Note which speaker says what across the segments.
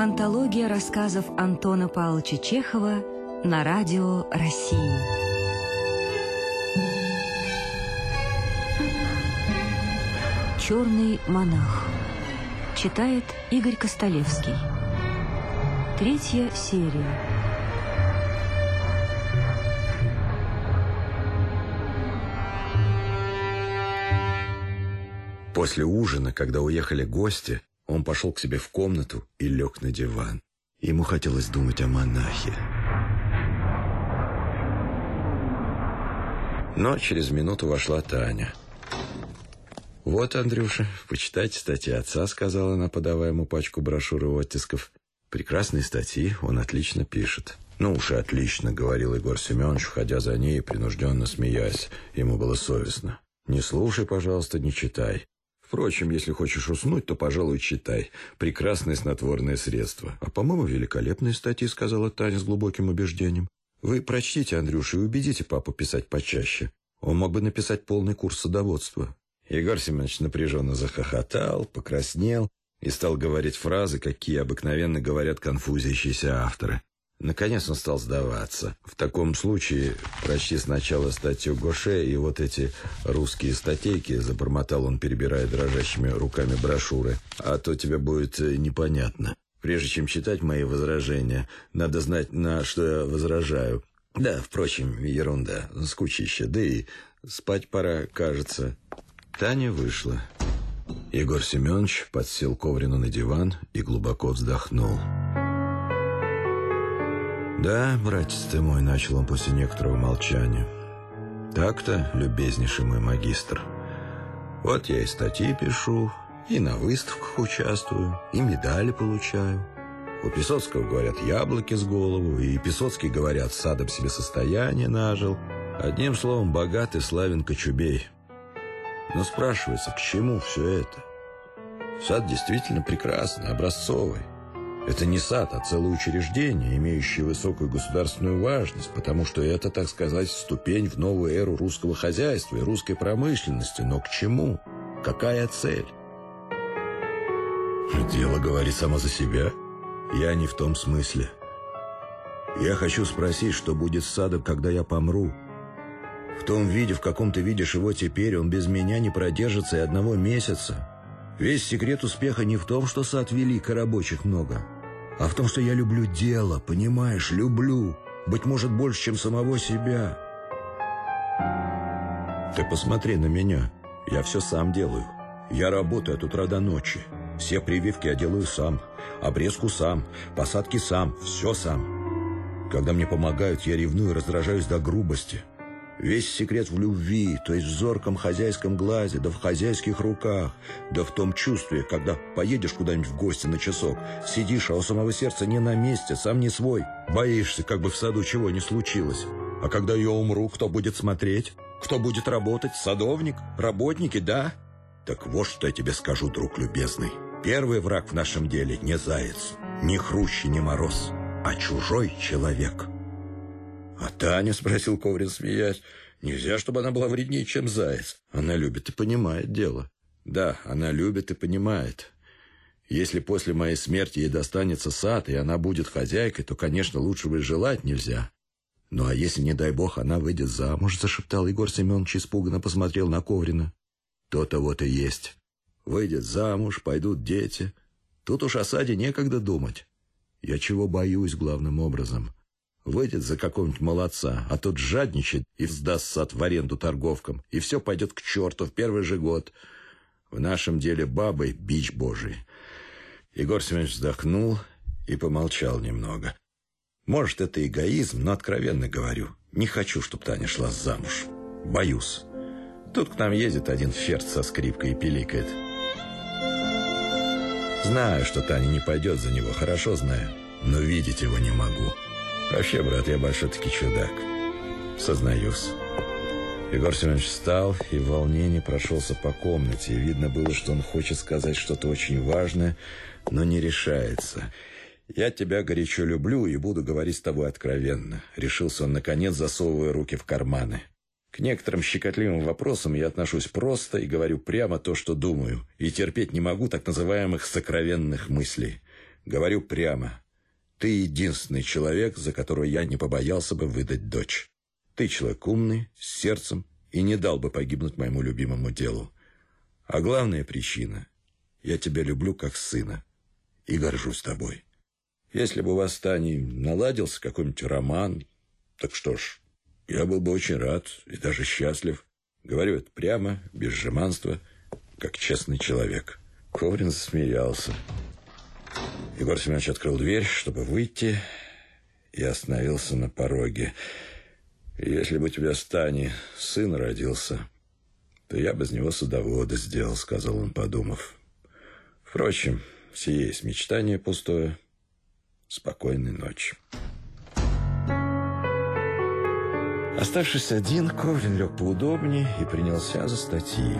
Speaker 1: Антология рассказов Антона Павловича Чехова на радио России. «Черный монах». Читает Игорь Костолевский. 3-я серия.
Speaker 2: После ужина, когда уехали гости, он пошел к себе в комнату и лег на диван. Ему хотелось думать о монахе. Но через минуту вошла Таня. «Вот, Андрюша, почитайте статьи отца», — сказала она, подавая ему пачку брошюр и оттисков. «Прекрасные статьи, он отлично пишет». «Ну уж и отлично», — говорил Егор Семенович, входя за ней и принужденно смеясь. Ему было совестно. «Не слушай, пожалуйста, не читай. Впрочем, если хочешь уснуть, то, пожалуй, читай. Прекрасное снотворное средство». «А, по-моему, великолепные статьи», — сказала Таня с глубоким убеждением. «Вы прочтите, Андрюша, и убедите папу писать почаще. Он мог бы написать полный курс садоводства». Егор Семенович напряженно захохотал, покраснел и стал говорить фразы, какие обыкновенно говорят конфузящиеся авторы. Наконец он стал сдаваться. «В таком случае прочти сначала статью Гоше и вот эти русские статейки», — забормотал он, перебирая дрожащими руками брошюры, «а то тебе будет непонятно. Прежде чем читать мои возражения, надо знать, на что я возражаю. Да, впрочем, ерунда, скучище, да и спать пора, кажется». Таня вышла. Егор Семенович подсел к Коврину на диван и глубоко вздохнул. «Да, братец ты мой», — начал он после некоторого молчания. «Так-то, любезнейший мой магистр. Вот я и статьи пишу, и на выставках участвую, и медали получаю. У Писоцкого, говорят, яблоки с голову, и Писоцкий, говорят, садом себе состояние нажил. Одним словом, богат и славен Кочубей. Но спрашивается, к чему все это? Сад действительно прекрасный, образцовый. Это не сад, а целое учреждение, имеющее высокую государственную важность, потому что это, так сказать, ступень в новую эру русского хозяйства и русской промышленности. Но к чему? Какая цель? Дело говорит само за себя. Я не в том смысле. Я хочу спросить, что будет с садом, когда я помру. В том виде, в каком ты видишь его теперь, он без меня не продержится и одного месяца. Весь секрет успеха не в том, что сад велик и рабочих много, а в том, что я люблю дело, понимаешь, люблю, быть может, больше, чем самого себя. Ты посмотри на меня, я все сам делаю. Я работаю от утра до ночи. Все прививки я делаю сам, обрезку сам, посадки сам, все сам. Когда мне помогают, я ревную и раздражаюсь до грубости. Весь секрет в любви, то есть в зорком хозяйском глазе, да в хозяйских руках, да в том чувстве, когда поедешь куда-нибудь в гости на часок, сидишь, а у самого сердца не на месте, сам не свой. Боишься, как бы в саду чего не случилось. А когда я умру, кто будет смотреть? Кто будет работать? Садовник? Работники, да? Так вот, что я тебе скажу, друг любезный. Первый враг в нашем деле не заяц, не хрущ, не мороз, а чужой человек. «А Таня?» — спросил Коврин, смеясь. «Нельзя, чтобы она была вреднее, чем заяц. Она любит и понимает дело». «Да, она любит и понимает. Если после моей смерти ей достанется сад, и она будет хозяйкой, то, конечно, лучшего и желать нельзя. Ну, а если, не дай бог, она выйдет замуж?» — зашептал Егор Семенович, испуганно посмотрел на Коврина. «То-то вот и есть. Выйдет замуж, пойдут дети. Тут уж о саде некогда думать. Я чего боюсь главным образом? Выйдет за какого-нибудь молодца, а тот жадничает и сдаст сад в аренду торговкам, и все пойдет к черту в первый же год. В нашем деле бабы — бич божий». Егор Семенович вздохнул и помолчал немного. «Может, это эгоизм, но, откровенно говорю, не хочу, чтобы Таня шла замуж. Боюсь. Тут к нам ездит один ферзь со скрипкой и пиликает. Знаю, что Таня не пойдет за него, хорошо знаю, но видеть его не могу. Вообще, брат, я большой-таки чудак. Сознаюсь». Егор Семенович встал и в волнении прошелся по комнате. И видно было, что он хочет сказать что-то очень важное, но не решается. «Я тебя горячо люблю и буду говорить с тобой откровенно», — решился он, наконец, засовывая руки в карманы. «К некоторым щекотливым вопросам я отношусь просто и говорю прямо то, что думаю, и терпеть не могу так называемых сокровенных мыслей. Говорю прямо. Ты единственный человек, за которого я не побоялся бы выдать дочь. Ты человек умный, с сердцем, и не дал бы погибнуть моему любимому делу. А главная причина – я тебя люблю как сына и горжусь тобой. Если бы у вас с Таней наладился какой-нибудь роман, так что ж, я был бы очень рад и даже счастлив. Говорю это прямо, без жеманства, как честный человек. Коврин засмеялся. Егор Семенович открыл дверь, чтобы выйти, и остановился на пороге. «Если бы у тебя с Таней сын родился, то я бы из него садовода сделал», — сказал он, подумав. «Впрочем, сие есть мечтание пустое. Спокойной ночи». Оставшись один, Коврин лег поудобнее и принялся за статьи.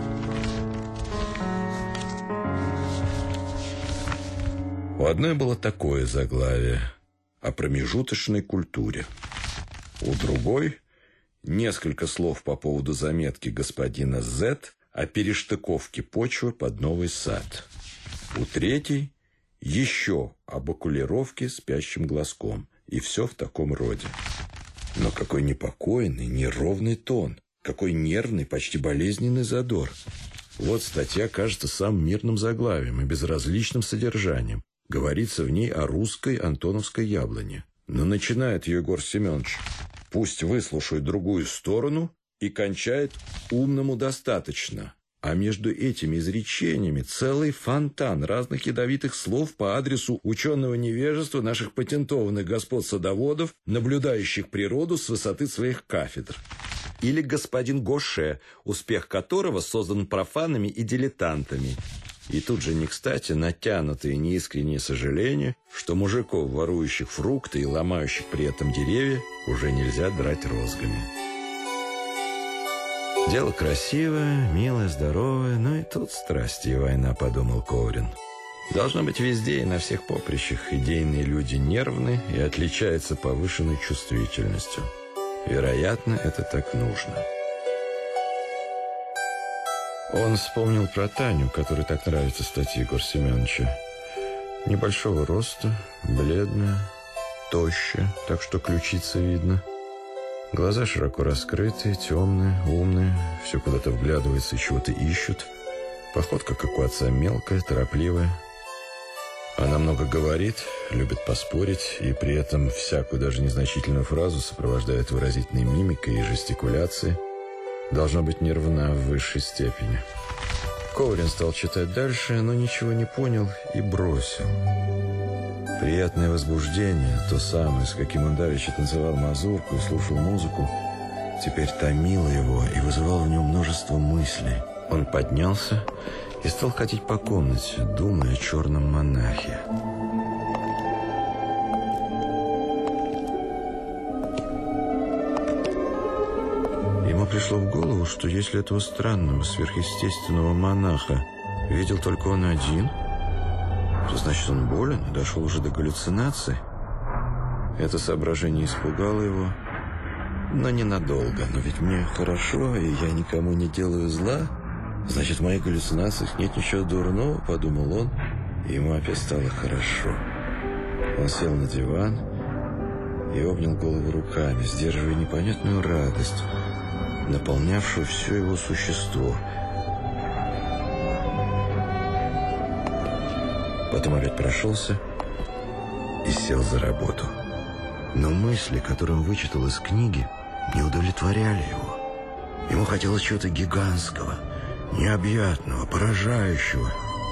Speaker 2: У одной было такое заглавие о промежуточной культуре. У другой несколько слов по поводу заметки господина З о перештыковке почвы под новый сад. У третьей еще об окулировке спящим глазком. И все в таком роде. Но какой непокойный, неровный тон, какой нервный, почти болезненный задор. Вот статья кажется самым мирным заглавием и безразличным содержанием. Говорится в ней о русской антоновской яблоне. Но начинает ее Егор Семенович. Пусть выслушает другую сторону и кончает «умному достаточно». А между этими изречениями целый фонтан разных ядовитых слов по адресу ученого невежества наших патентованных господ-садоводов, наблюдающих природу с высоты своих кафедр. Или господин Гоше, успех которого создан профанами и дилетантами. И тут же не кстати натянутые неискренние сожаления, что мужиков, ворующих фрукты и ломающих при этом деревья, уже нельзя драть розгами. Дело красивое, милое, здоровое, но и тут страсти и война, подумал Коврин. Должно быть везде и на всех поприщах идейные люди нервны и отличаются повышенной чувствительностью. Вероятно, это так нужно. Он вспомнил про Таню, которой так нравятся статьи Егора Семеновича. Небольшого роста, бледная, тощая, так что ключица видно. Глаза широко раскрытые, темные, умные, все куда-то вглядывается и чего-то ищут. Походка, как у отца, мелкая, торопливая. Она много говорит, любит поспорить, и при этом всякую, даже незначительную фразу сопровождает выразительной мимикой и жестикуляцией. Должна быть нервна в высшей степени. Коврин стал читать дальше, но ничего не понял и бросил. Приятное возбуждение, то самое, с каким он давеча танцевал мазурку и слушал музыку, теперь томило его и вызывало в нем множество мыслей. Он поднялся и стал ходить по комнате, думая о черном монахе. Ему пришло в голову, что если этого странного, сверхъестественного монаха видел только он один, то значит он болен и дошел уже до галлюцинаций. Это соображение испугало его, но ненадолго. Но ведь мне хорошо, и я никому не делаю зла. Значит, в моих галлюцинациях нет ничего дурного, подумал он, и ему опять стало хорошо. Он сел на диван и обнял голову руками, сдерживая непонятную радость, наполнявшую все его существо. Потом опять прошелся и сел за работу. Но мысли, которые он вычитал из книги, не удовлетворяли его. Ему хотелось чего-то гигантского, необъятного, поражающего.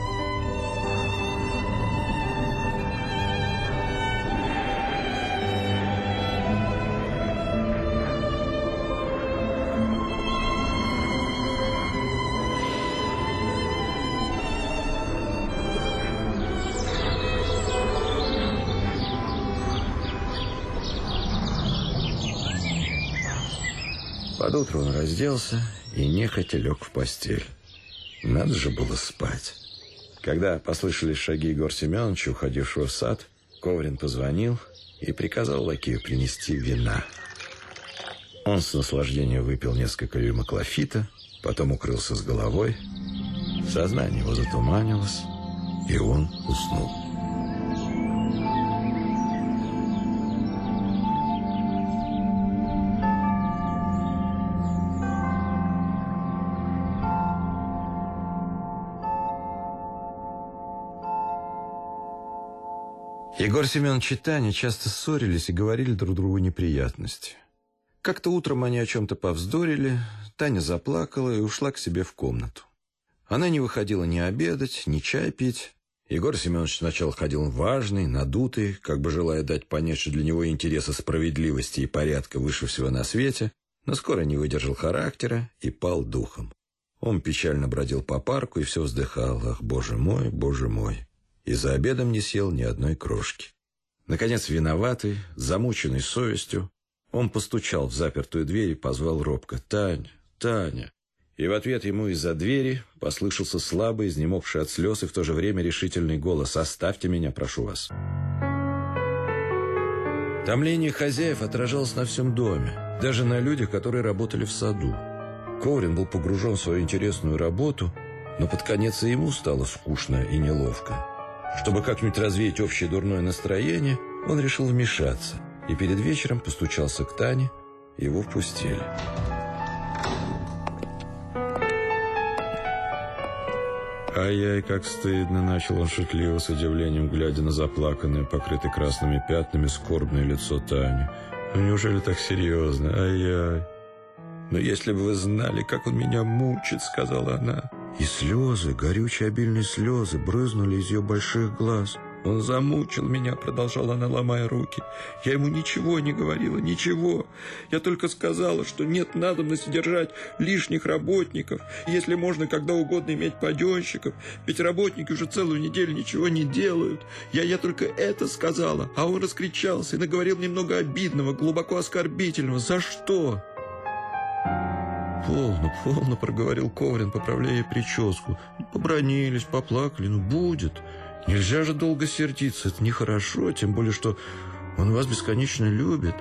Speaker 2: Под утро он разделся и нехотя лег в постель. Надо же было спать. Когда послышались шаги Егора Семеновича, уходившего в сад, Коврин позвонил и приказал лакею принести вина. Он с наслаждением выпил несколько рюмок лафита, потом укрылся с головой. Сознание его затуманилось, и он уснул. Егор Семенович и Таня часто ссорились и говорили друг другу неприятности. Как-то утром они о чем-то повздорили, Таня заплакала и ушла к себе в комнату. Она не выходила ни обедать, ни чай пить. Егор Семенович сначала ходил важный, надутый, как бы желая дать понять, что для него интересы справедливости и порядка выше всего на свете, но скоро не выдержал характера и пал духом. Он печально бродил по парку и все вздыхал: «Ах, боже мой!» И за обедом не съел ни одной крошки. Наконец, виноватый, замученный совестью, он постучал в запертую дверь и позвал робко: «Таня, Таня!» И в ответ ему из-за двери послышался слабый, изнемогший от слез и в то же время решительный голос: «Оставьте меня, прошу вас». Томление хозяев отражалось на всем доме, даже на людях, которые работали в саду. Коврин был погружен в свою интересную работу, но под конец и ему стало скучно и неловко. Чтобы как-нибудь развеять общее дурное настроение, он решил вмешаться и перед вечером постучался к Тане, и его впустили. «Ай-яй, как стыдно!» — начал он шутливо, с удивлением, глядя на заплаканное, покрытое красными пятнами, скорбное лицо Тани. «Ну, неужели так серьезно? Ай-яй!» «Но если бы вы знали, как он меня мучит!» — сказала она. И слезы, горючие обильные слезы, брызнули из ее больших глаз. «Он замучил меня», — продолжала она, ломая руки. «Я ему ничего не говорила, ничего. Я только сказала, что нет надобности держать лишних работников, если можно когда угодно иметь паденщиков, ведь работники уже целую неделю ничего не делают. Я только это сказала, а он раскричался и наговорил немного обидного, глубоко оскорбительного. За что?» «Полно», — проговорил Коврин, поправляя ей прическу. «Побранились, поплакали, будет. Нельзя же долго сердиться, это нехорошо, тем более, что он вас бесконечно любит».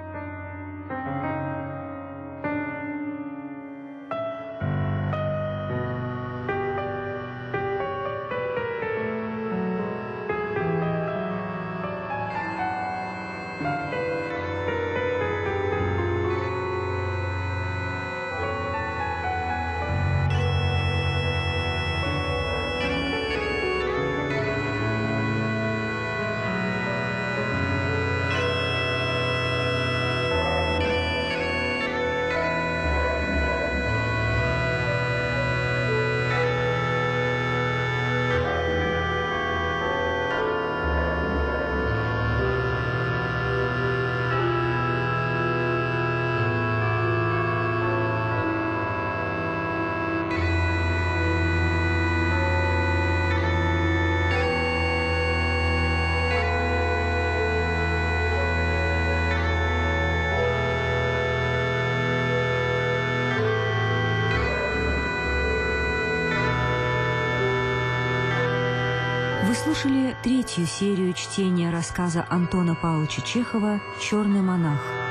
Speaker 1: Вы слушали третью серию чтения рассказа Антона Павловича Чехова «Черный монах».